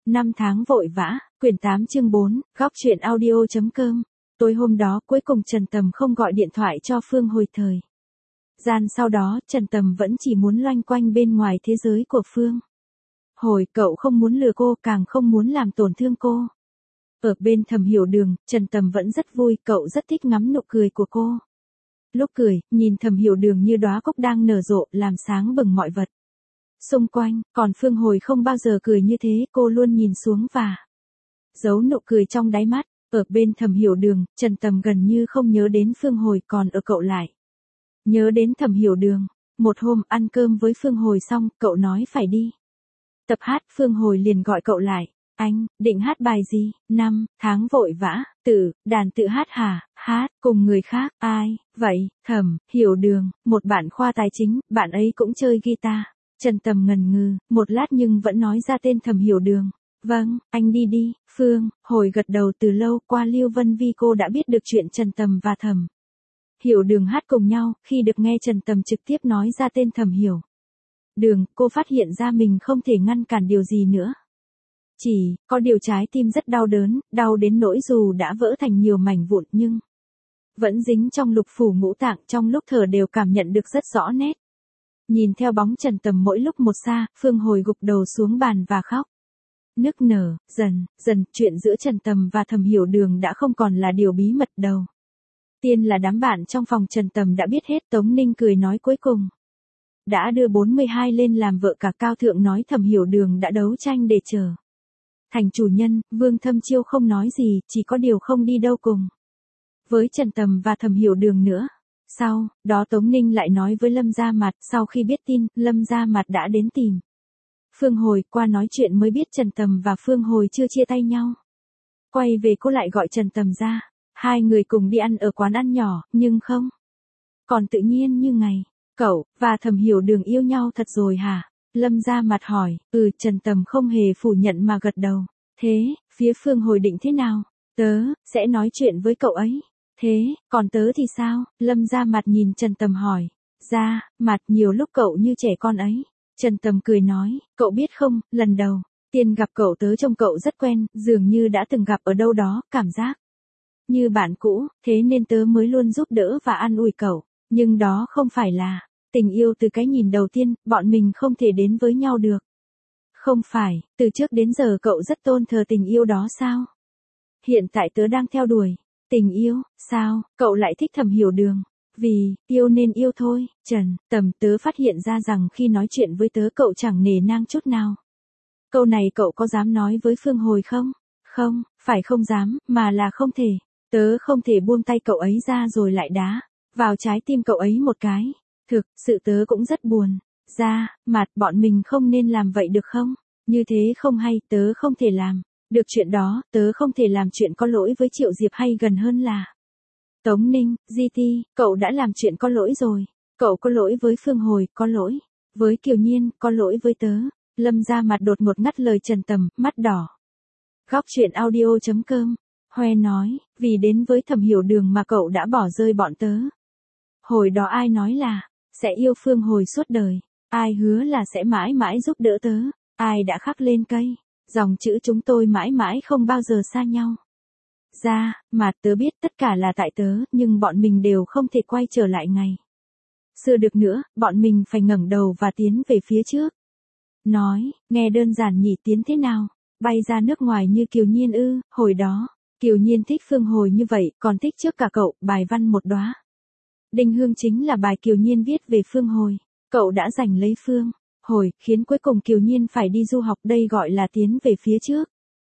Năm tháng vội vã, quyển 8 chương 4, góc truyện audio.com. Tối hôm đó cuối cùng Trần Tầm không gọi điện thoại cho Phương Hồi thời gian, sau đó Trần Tầm vẫn chỉ muốn loanh quanh bên ngoài thế giới của Phương Hồi. Cậu không muốn lừa cô, càng không muốn làm tổn thương cô. Ở bên Thẩm Hiểu Đường, Trần Tầm vẫn rất vui, cậu rất thích ngắm nụ cười của cô. Lúc cười, nhìn Thẩm Hiểu Đường như đóa cúc đang nở rộ, làm sáng bừng mọi vật xung quanh, còn Phương Hồi không bao giờ cười như thế, cô luôn nhìn xuống và giấu nụ cười trong đáy mắt. Ở bên Thẩm Hiểu Đường, Trần Tầm gần như không nhớ đến Phương Hồi, còn ở cậu lại nhớ đến Thẩm Hiểu Đường. Một hôm ăn cơm với Phương Hồi xong, cậu nói phải đi tập hát, Phương Hồi liền gọi cậu lại. Anh, định hát bài gì? Năm tháng vội vã, đàn tự hát hả? Hát, cùng người khác, ai? Vậy, Thẩm Hiểu Đường, một bạn khoa tài chính, bạn ấy cũng chơi guitar. Trần Tầm ngần ngừ, một lát nhưng vẫn nói ra tên Thẩm Hiểu Đường. Vâng, anh đi đi. Phương Hồi gật đầu. Từ lâu qua Lưu Vân Vi cô đã biết được chuyện Trần Tầm và Thẩm Hiểu Đường hát cùng nhau. Khi được nghe Trần Tầm trực tiếp nói ra tên Thẩm Hiểu Đường, cô phát hiện ra mình không thể ngăn cản điều gì nữa. Chỉ có điều trái tim rất đau đớn, đau đến nỗi dù đã vỡ thành nhiều mảnh vụn nhưng vẫn dính trong lục phủ ngũ tạng, trong lúc thở đều cảm nhận được rất rõ nét. Nhìn theo bóng Trần Tầm mỗi lúc một xa, Phương Hồi gục đầu xuống bàn và khóc nức nở. Dần chuyện giữa Trần Tầm và Thẩm Hiểu Đường đã không còn là điều bí mật đầu tiên là đám bạn trong phòng Trần Tầm đã biết hết. Tống Ninh cười nói cuối cùng đã đưa 42 lên làm vợ cả. Cao Thượng nói Thẩm Hiểu Đường đã đấu tranh để trở thành chủ nhân. Vương Thâm Chiêu không nói gì, chỉ có điều không đi đâu cùng với Trần Tầm và Thẩm Hiểu Đường nữa. Sau đó Tống Ninh lại nói với Lâm Gia Mạt. Sau khi biết tin, Lâm Gia Mạt đã đến tìm Phương Hồi, qua nói chuyện mới biết Trần Tầm và Phương Hồi chưa chia tay nhau. Quay về cô lại gọi Trần Tầm ra. Hai người cùng đi ăn ở quán ăn nhỏ, nhưng không còn tự nhiên như ngày. Cậu và Thẩm Hiểu Đường yêu nhau thật rồi hả? Lâm Gia Mạt hỏi. Trần Tầm không hề phủ nhận mà gật đầu. Thế, phía Phương Hồi định thế nào? Tớ sẽ nói chuyện với cậu ấy. Thế, còn tớ thì sao? Lâm Gia Mạt nhìn Trần Tầm hỏi. Gia Mạt, nhiều lúc cậu như trẻ con ấy. Trần Tầm cười nói, cậu biết không, lần đầu tiên gặp cậu tớ trông cậu rất quen, dường như đã từng gặp ở đâu đó, cảm giác như bạn cũ, thế nên tớ mới luôn giúp đỡ và an ủi cậu. Nhưng đó không phải là tình yêu từ cái nhìn đầu tiên, bọn mình không thể đến với nhau được. Không phải, từ trước đến giờ cậu rất tôn thờ tình yêu đó sao? Hiện tại tớ đang theo đuổi tình yêu. Sao, cậu lại thích Thẩm Hiểu Đường? Vì yêu nên yêu thôi. Trần Tầm, tớ phát hiện ra rằng khi nói chuyện với tớ cậu chẳng nể nang chút nào. Câu này cậu có dám nói với Phương Hồi không? Không, phải không dám, mà là không thể. Tớ không thể buông tay cậu ấy ra rồi lại đá vào trái tim cậu ấy một cái. Thực sự tớ cũng rất buồn. Gia Mạt, bọn mình không nên làm vậy được không? Như thế không hay, tớ không thể làm được chuyện đó. Tớ không thể làm chuyện có lỗi với Triệu Diệp, hay gần hơn là Tống Ninh. GT, cậu đã làm chuyện có lỗi rồi. Cậu có lỗi với Phương Hồi, có lỗi với Kiều Nhiên, có lỗi với tớ. Lâm Gia Mạt đột ngột ngắt lời Trần Tầm, mắt đỏ. Góc truyện audio.com. Hoe nói, vì đến với Thẩm Hiểu Đường mà cậu đã bỏ rơi bọn tớ. Hồi đó ai nói là sẽ yêu Phương Hồi suốt đời? Ai hứa là sẽ mãi mãi giúp đỡ tớ? Ai đã khắc lên cây dòng chữ chúng tôi mãi mãi không bao giờ xa nhau? Gia Mạt, tớ biết tất cả là tại tớ, nhưng bọn mình đều không thể quay trở lại ngày xưa được nữa, bọn mình phải ngẩng đầu và tiến về phía trước. Nói, nghe đơn giản nhỉ, tiến thế nào? Bay ra nước ngoài như Kiều Nhiên ư? Hồi đó, Kiều Nhiên thích Phương Hồi như vậy, còn thích trước cả cậu. Bài văn một đóa đinh hương chính là bài Kiều Nhiên viết về Phương Hồi. Cậu đã giành lấy Phương Hồi, khiến cuối cùng Kiều Nhiên phải đi du học, đây gọi là tiến về phía trước.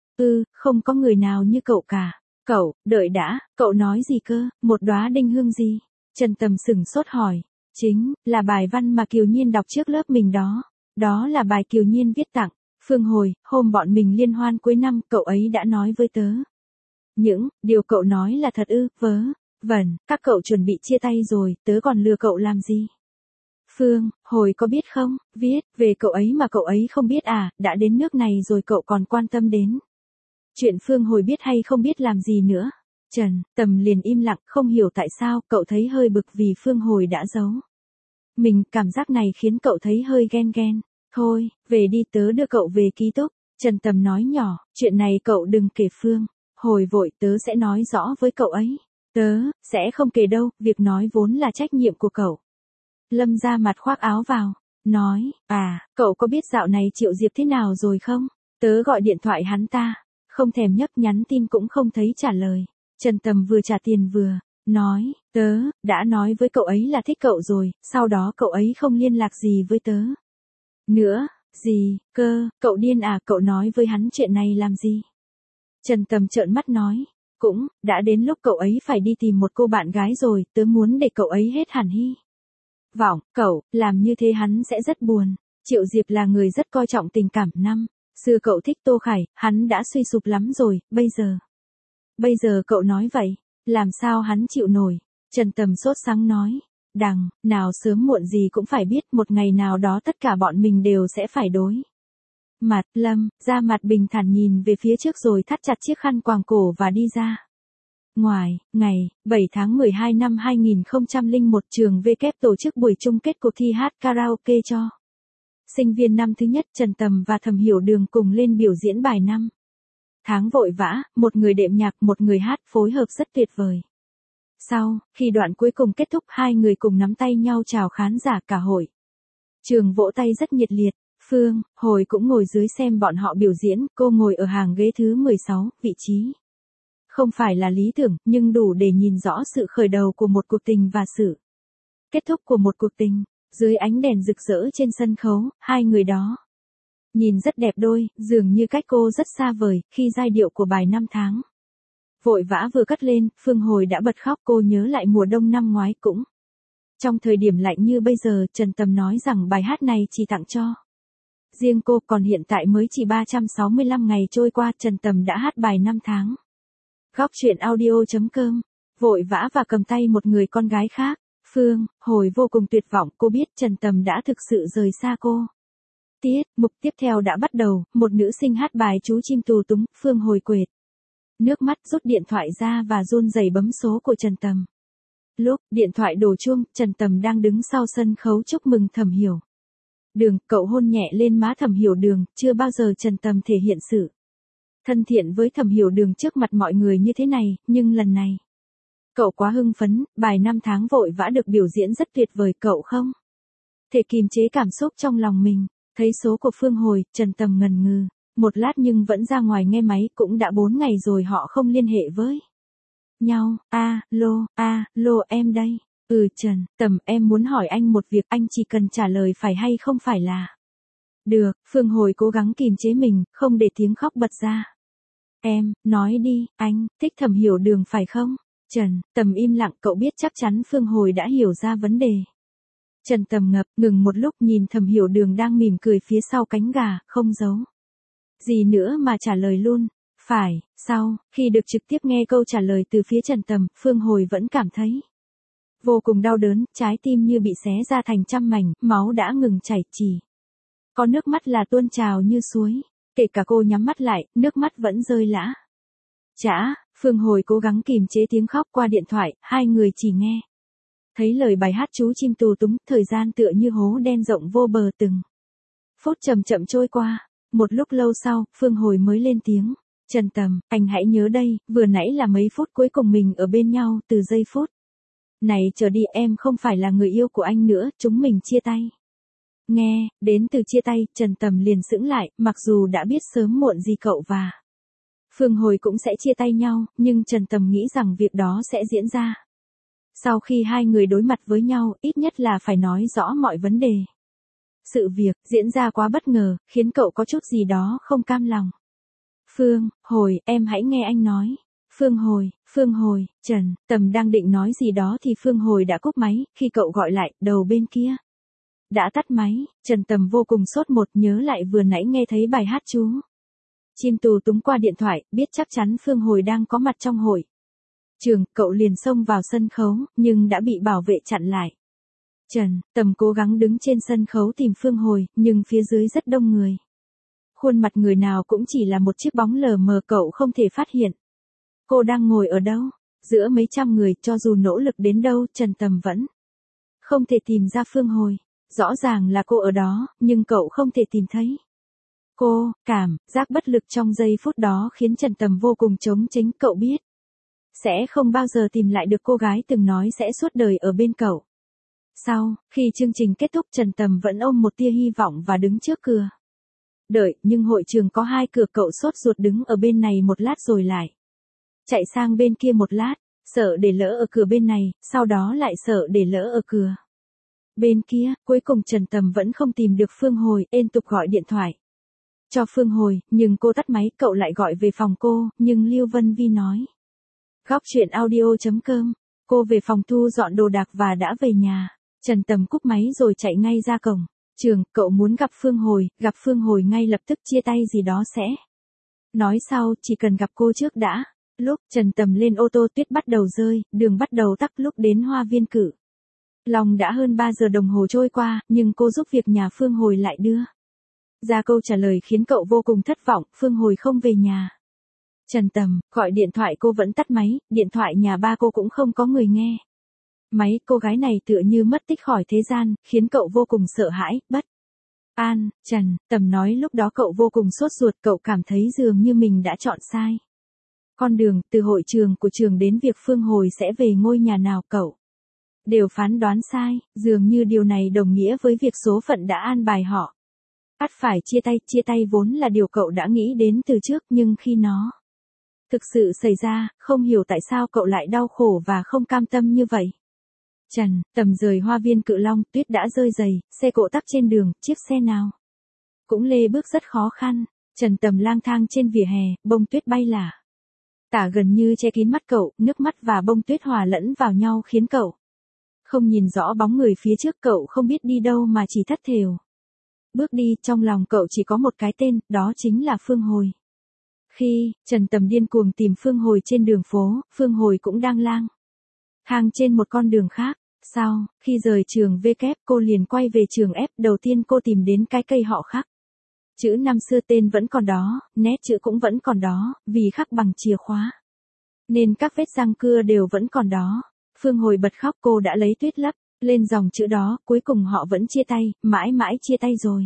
Không có người nào như cậu cả. Cậu, đợi đã, cậu nói gì cơ? Một đóa đinh hương gì? Trần Tầm sửng sốt hỏi. Chính là bài văn mà Kiều Nhiên đọc trước lớp mình đó. Đó là bài Kiều Nhiên viết tặng Phương Hồi, hôm bọn mình liên hoan cuối năm, cậu ấy đã nói với tớ. Những điều cậu nói là thật ư? Vớ vẩn, các cậu chuẩn bị chia tay rồi, tớ còn lừa cậu làm gì? Phương Hồi có biết không, viết về cậu ấy mà cậu ấy không biết à? Đã đến nước này rồi cậu còn quan tâm đến chuyện Phương Hồi biết hay không biết làm gì nữa? Trần Tầm liền im lặng, không hiểu tại sao cậu thấy hơi bực vì Phương Hồi đã giấu mình. Cảm giác này khiến cậu thấy hơi ghen. Thôi, về đi, tớ đưa cậu về ký túc. Trần Tầm nói nhỏ, chuyện này cậu đừng kể Phương Hồi vội, tớ sẽ nói rõ với cậu ấy. Tớ, sẽ không kể đâu, việc nói vốn là trách nhiệm của cậu. Lâm ra mặt khoác áo vào, nói, cậu có biết dạo này Triệu Diệp thế nào rồi không? Tớ gọi điện thoại hắn ta, không thèm nhấc, nhắn tin cũng không thấy trả lời. Trần Tầm vừa trả tiền vừa nói, tớ đã nói với cậu ấy là thích cậu rồi, sau đó cậu ấy không liên lạc gì với tớ nữa. Gì cơ, cậu điên à, cậu nói với hắn chuyện này làm gì? Trần Tầm trợn mắt nói, cũng đã đến lúc cậu ấy phải đi tìm một cô bạn gái rồi, tớ muốn để cậu ấy hết hẳn hy vọng. Cậu làm như thế hắn sẽ rất buồn. Triệu Diệp là người rất coi trọng tình cảm. Năm xưa cậu thích Tô Khải, hắn đã suy sụp lắm rồi, bây giờ cậu nói vậy, làm sao hắn chịu nổi? Trần Tầm sốt sắng nói, đằng nào sớm muộn gì cũng phải biết, một ngày nào đó tất cả bọn mình đều sẽ phải đối mặt. Lâm ra mặt bình thản nhìn về phía trước rồi thắt chặt chiếc khăn quàng cổ và đi ra ngoài. Ngày 7 tháng 12 năm 2001, trường V kép tổ chức buổi chung kết cuộc thi hát karaoke cho sinh viên năm thứ nhất. Trần Tầm và Thẩm Hiểu Đường cùng lên biểu diễn bài Năm Tháng Vội Vã, một người đệm nhạc, một người hát, phối hợp rất tuyệt vời. Sau khi đoạn cuối cùng kết thúc, hai người cùng nắm tay nhau chào khán giả cả hội trường vỗ tay rất nhiệt liệt. Phương Hồi cũng ngồi dưới xem bọn họ biểu diễn, cô ngồi ở hàng ghế thứ 16, vị trí không phải là lý tưởng, nhưng đủ để nhìn rõ sự khởi đầu của một cuộc tình và sự kết thúc của một cuộc tình. Dưới ánh đèn rực rỡ trên sân khấu, hai người đó nhìn rất đẹp đôi, dường như cách cô rất xa vời. Khi giai điệu của bài Năm Tháng Vội Vã vừa cất lên, Phương Hồi đã bật khóc. Cô nhớ lại mùa đông năm ngoái cũng trong thời điểm lạnh như bây giờ. Trần Tầm nói rằng bài hát này chỉ tặng cho riêng cô, còn hiện tại mới chỉ 365 ngày trôi qua, Trần Tầm đã hát bài Năm Tháng. Góc truyện audio.com. Vội vã và cầm tay một người con gái khác. Phương Hồi vô cùng tuyệt vọng, cô biết Trần Tầm đã thực sự rời xa cô. Tiết mục tiếp theo đã bắt đầu, một nữ sinh hát bài Chú Chim Tù Túng. Phương Hồi quệt nước mắt, rút điện thoại ra và run rẩy bấm số của Trần Tầm. Lúc điện thoại đổ chuông, Trần Tầm đang đứng sau sân khấu chúc mừng Thẩm Hiểu Đường. Cậu hôn nhẹ lên má Thẩm Hiểu Đường. Chưa bao giờ Trần Tầm thể hiện sự thân thiện với Thẩm Hiểu Đường trước mặt mọi người như thế này, nhưng lần này cậu quá hưng phấn. Bài Năm Tháng Vội Vã được biểu diễn rất tuyệt vời, cậu không thể kìm chế cảm xúc trong lòng mình. Thấy số của Phương Hồi, Trần Tầm ngần ngừ một lát nhưng vẫn ra ngoài nghe máy. Cũng đã 4 ngày rồi họ không liên hệ với nhau. Alo, em đây. Trần Tầm, em muốn hỏi anh một việc, anh chỉ cần trả lời phải hay không phải là được. Phương Hồi cố gắng kìm chế mình, không để tiếng khóc bật ra. Em, nói đi, anh thích Thẩm Hiểu Đường phải không? Trần Tầm im lặng, cậu biết chắc chắn Phương Hồi đã hiểu ra vấn đề. Trần Tầm ngừng một lúc, nhìn Thẩm Hiểu Đường đang mỉm cười phía sau cánh gà, không giấu gì nữa mà trả lời luôn. Phải. Sau khi được trực tiếp nghe câu trả lời từ phía Trần Tầm, Phương Hồi vẫn cảm thấy vô cùng đau đớn, trái tim như bị xé ra thành trăm mảnh, máu đã ngừng chảy, chỉ có nước mắt là tuôn trào như suối. Kể cả cô nhắm mắt lại, nước mắt vẫn rơi lã chã. Phương Hồi cố gắng kìm chế tiếng khóc. Qua điện thoại, hai người chỉ nghe thấy lời bài hát Chú Chim Tù Túng. Thời gian tựa như hố đen rộng vô bờ, từng phút chậm chậm trôi qua. Một lúc lâu sau, Phương Hồi mới lên tiếng. Trần Tầm, anh hãy nhớ đây, vừa nãy là mấy phút cuối cùng mình ở bên nhau, từ giây phút này trở đi em không phải là người yêu của anh nữa, chúng mình chia tay. Nghe đến từ chia tay, Trần Tầm liền sững lại, mặc dù đã biết sớm muộn gì cậu và Phương Hồi cũng sẽ chia tay nhau, nhưng Trần Tầm nghĩ rằng việc đó sẽ diễn ra sau khi hai người đối mặt với nhau, ít nhất là phải nói rõ mọi vấn đề. Sự việc diễn ra quá bất ngờ, khiến cậu có chút gì đó không cam lòng. Phương Hồi, em hãy nghe anh nói. Phương Hồi, Trần Tầm đang định nói gì đó thì Phương Hồi đã cúp máy. Khi cậu gọi lại, đầu bên kia đã tắt máy. Trần Tầm vô cùng sốt một, nhớ lại vừa nãy nghe thấy bài hát Chú Chim Tù Túng qua điện thoại, biết chắc chắn Phương Hồi đang có mặt trong hội trường. Cậu liền xông vào sân khấu, nhưng đã bị bảo vệ chặn lại. Trần Tầm cố gắng đứng trên sân khấu tìm Phương Hồi, nhưng phía dưới rất đông người. Khuôn mặt người nào cũng chỉ là một chiếc bóng lờ mờ, cậu không thể phát hiện cô đang ngồi ở đâu. Giữa mấy trăm người, cho dù nỗ lực đến đâu, Trần Tầm vẫn không thể tìm ra Phương Hồi. Rõ ràng là cô ở đó, nhưng cậu không thể tìm thấy Cô, cảm giác bất lực trong giây phút đó khiến Trần Tầm vô cùng trống chính, cậu biết. Sẽ không bao giờ tìm lại được cô gái từng nói sẽ suốt đời ở bên cậu. Sau, khi chương trình kết thúc Trần Tầm vẫn ôm một tia hy vọng và đứng trước cửa. Đợi, nhưng hội trường có 2 cửa, cậu sốt ruột đứng ở bên này một lát rồi lại chạy sang bên kia một lát, sợ để lỡ ở cửa bên này, sau đó lại sợ để lỡ ở cửa bên kia. Cuối cùng Trần Tầm vẫn không tìm được Phương Hồi, liên tục gọi điện thoại cho Phương Hồi, nhưng cô tắt máy. Cậu lại gọi về phòng cô, nhưng Lưu Vân Vi nói. Góc chuyện audio.com, cô về phòng thu dọn đồ đạc và đã về nhà. Trần Tầm cúp máy rồi chạy ngay ra cổng trường. Cậu muốn gặp Phương Hồi ngay lập tức, chia tay gì đó sẽ nói sau, chỉ cần gặp cô trước đã. Lúc Trần Tầm lên ô tô, tuyết bắt đầu rơi, đường bắt đầu tắc. Lúc đến Hoa Viên Cự Long đã hơn 3 giờ đồng hồ trôi qua, nhưng cô giúp việc nhà Phương Hồi lại đưa ra câu trả lời khiến cậu vô cùng thất vọng. Phương Hồi không về nhà. Trần Tầm gọi điện thoại cô vẫn tắt máy, điện thoại nhà ba cô cũng không có người nghe máy. Cô gái này tựa như mất tích khỏi thế gian, khiến cậu vô cùng sợ hãi, bất an. Trần Tầm nói lúc đó cậu vô cùng sốt ruột, cậu cảm thấy dường như mình đã chọn sai con đường. Từ hội trường của trường đến việc Phương Hồi sẽ về ngôi nhà nào, cậu đều phán đoán sai, dường như điều này đồng nghĩa với việc số phận đã an bài họ ắt phải chia tay. Chia tay vốn là điều cậu đã nghĩ đến từ trước, nhưng khi nó thực sự xảy ra, không hiểu tại sao cậu lại đau khổ và không cam tâm như vậy. Trần Tầm rời Hoa Viên Cự Long, tuyết đã rơi dày, xe cộ tắc trên đường, chiếc xe nào cũng lê bước rất khó khăn. Trần Tầm lang thang trên vỉa hè, bông tuyết bay lả tả gần như che kín mắt cậu, nước mắt và bông tuyết hòa lẫn vào nhau khiến cậu không nhìn rõ bóng người phía trước. Cậu không biết đi đâu mà chỉ thất thểu bước đi. Trong lòng cậu chỉ có một cái tên, đó chính là Phương Hồi. Khi Trần Tầm điên cuồng tìm Phương Hồi trên đường phố, Phương Hồi cũng đang lang thang trên một con đường khác. Sau khi rời trường V kép, cô liền quay về trường F. Đầu tiên cô tìm đến cái cây họ khắc chữ năm xưa, tên vẫn còn đó, nét chữ cũng vẫn còn đó, vì khắc bằng chìa khóa nên các vết răng cưa đều vẫn còn đó. Phương Hồi bật khóc, cô đã lấy tuyết lấp lên dòng chữ đó. Cuối cùng họ vẫn chia tay, mãi mãi chia tay rồi.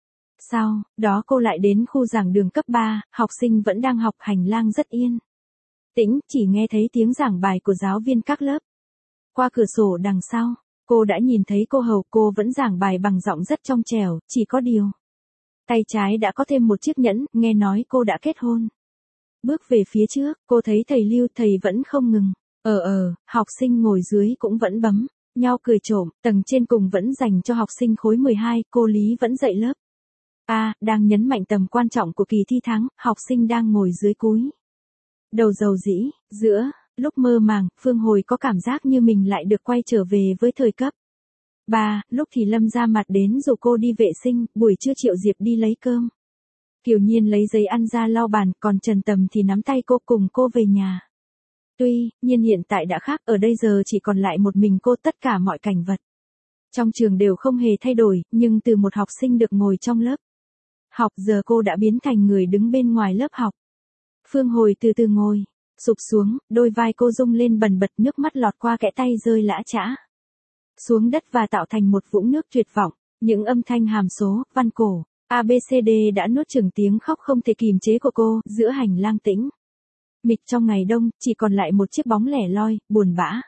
Sau đó cô lại đến khu giảng đường cấp 3, học sinh vẫn đang học, hành lang rất yên tĩnh, chỉ nghe thấy tiếng giảng bài của giáo viên các lớp. Qua cửa sổ đằng sau, cô đã nhìn thấy cô hầu. Cô vẫn giảng bài bằng giọng rất trong trẻo, chỉ có điều tay trái đã có thêm một chiếc nhẫn, nghe nói cô đã kết hôn. Bước về phía trước, cô thấy thầy Lưu, thầy vẫn không ngừng học sinh ngồi dưới cũng vẫn bấm nhau cười trộm. Tầng trên cùng vẫn dành cho học sinh khối 12, cô Lý vẫn dạy lớp đang nhấn mạnh tầm quan trọng của kỳ thi tháng. Học sinh đang ngồi dưới cúi đầu dầu dĩ. Giữa lúc mơ màng, Phương Hồi có cảm giác như mình lại được quay trở về với thời cấp 3. Lúc thì Lâm ra mặt đến rủ cô đi vệ sinh, buổi trưa Triệu Diệp đi lấy cơm. Kiều Nhiên lấy giấy ăn ra lau bàn, còn Trần Tầm thì nắm tay cô cùng cô về nhà. Tuy nhiên hiện tại đã khác, ở đây giờ chỉ còn lại một mình cô. Tất cả mọi cảnh vật trong trường đều không hề thay đổi, nhưng từ một học sinh được ngồi trong lớp học, giờ cô đã biến thành người đứng bên ngoài lớp học. Phương Hồi từ từ ngồi sụp xuống, đôi vai cô rung lên bần bật, nước mắt lọt qua kẽ tay rơi lã chã xuống đất và tạo thành một vũng nước tuyệt vọng. Những âm thanh hàm số, văn cổ, ABCD đã nuốt chửng tiếng khóc không thể kìm chế của cô. Giữa hành lang tĩnh mịch trong ngày đông, chỉ còn lại một chiếc bóng lẻ loi, buồn bã.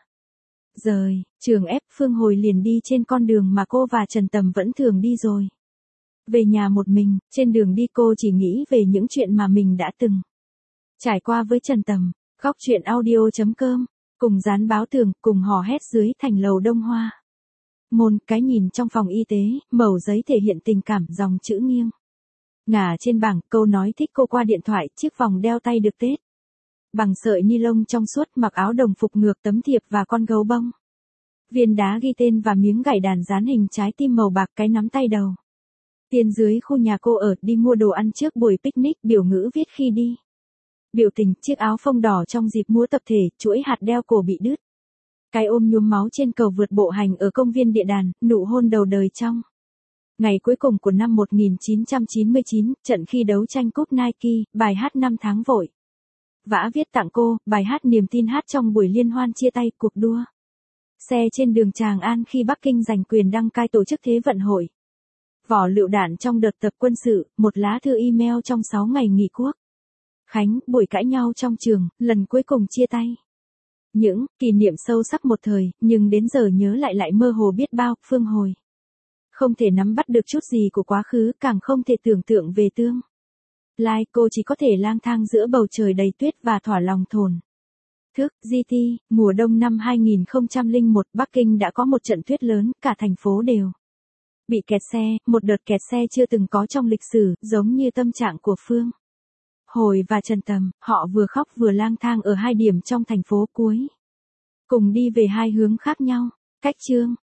Rời trường F, Phương Hồi liền đi trên con đường mà cô và Trần Tầm vẫn thường đi rồi về nhà một mình. Trên đường đi cô chỉ nghĩ về những chuyện mà mình đã từng trải qua với Trần Tầm. Góc chuyện audio.com, cùng dán báo tường, cùng hò hét dưới thành lầu Đông Hoa Môn. Cái nhìn trong phòng y tế, mẩu giấy thể hiện tình cảm, dòng chữ nghiêng ngả trên bảng, câu nói thích cô qua điện thoại, chiếc vòng đeo tay được tết bằng sợi ni lông trong suốt, mặc áo đồng phục ngược, tấm thiệp và con gấu bông. Viên đá ghi tên và miếng gảy đàn dán hình trái tim màu bạc, cái nắm tay đầu tiên dưới khu nhà cô ở. Đi mua đồ ăn trước buổi picnic, biểu ngữ viết khi đi biểu tình. Chiếc áo phông đỏ trong dịp múa tập thể, chuỗi hạt đeo cổ bị đứt. Cái ôm nhuốm máu trên cầu vượt bộ hành ở công viên Địa Đàn, nụ hôn đầu đời trong ngày cuối cùng của năm 1999, trận khi đấu tranh cúp Nike, bài hát năm tháng vội vã viết tặng cô, bài hát niềm tin hát trong buổi liên hoan chia tay cuộc đua xe trên đường Tràng An khi Bắc Kinh giành quyền đăng cai tổ chức Thế vận hội. Vỏ lựu đạn trong đợt tập quân sự, một lá thư email trong 6 ngày nghỉ quốc. Khánh, buổi cãi nhau trong trường, lần cuối cùng chia tay. Những kỷ niệm sâu sắc một thời, nhưng đến giờ nhớ lại mơ hồ biết bao. Phương Hồi. Không thể nắm bắt được chút gì của quá khứ, càng không thể tưởng tượng về tương lai. Cô chỉ có thể lang thang giữa bầu trời đầy tuyết và thỏa lòng thổn thức. GT, mùa đông năm 2001, Bắc Kinh đã có một trận tuyết lớn, cả thành phố đều bị kẹt xe, một đợt kẹt xe chưa từng có trong lịch sử, giống như tâm trạng của Phương Hồi và Trần Tầm. Họ vừa khóc vừa lang thang ở hai điểm trong thành phố, cuối cùng đi về hai hướng khác nhau. Cách chương